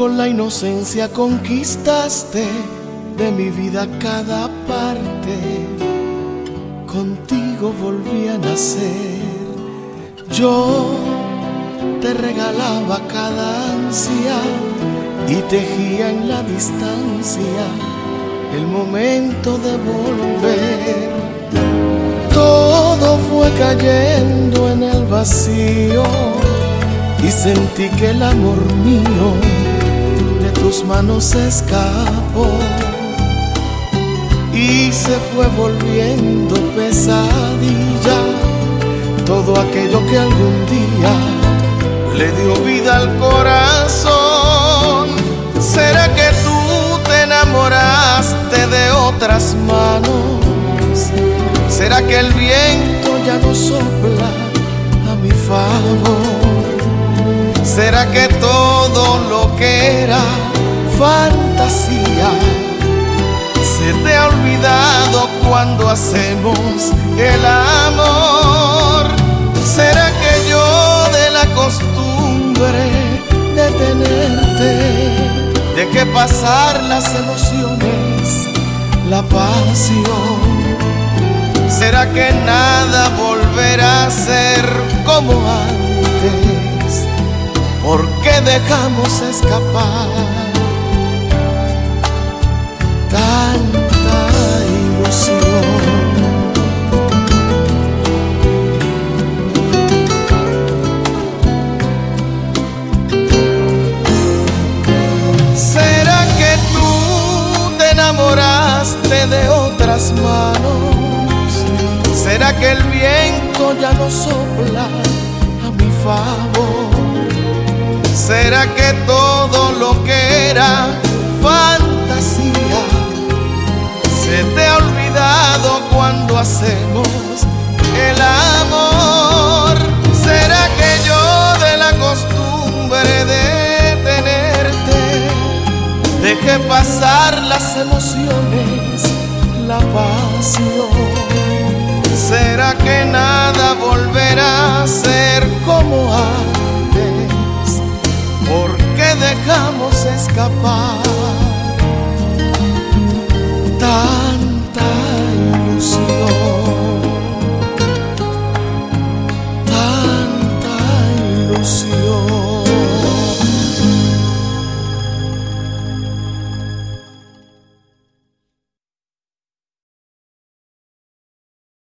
Con la inocencia conquistaste de mi vida cada parte. Contigo volví a nacer. Yo te regalaba cada ansia y tejía en la distancia el momento de volver. Todo fue cayendo en el vacío y sentí que el amor mío de tus manos escapó y se fue volviendo pesadilla todo aquello que algún día le dio vida al corazón. ¿Será que tú te enamoraste de otras manos? ¿Será que el viento ya no sopla a mi favor? ¿Será que todo lo que era fantasía se te ha olvidado cuando hacemos el amor? ¿Será que yo de la costumbre de tenerte dejé pasar las emociones, la pasión? ¿Será que nada volverá a ser como antes? ¿Por qué dejamos escapar tanta ilusión? ¿Será que tú te enamoraste de otras manos? ¿Será que el viento ya no sopla a mi favor? ¿Será que todo lo que era fantasía se te ha olvidado cuando hacemos el amor? ¿Será que yo de la costumbre de tenerte dejé pasar las emociones, la pasión? ¿Será que nada volverá a ser como antes? ¿Por qué dejamos escapar tanta ilusión?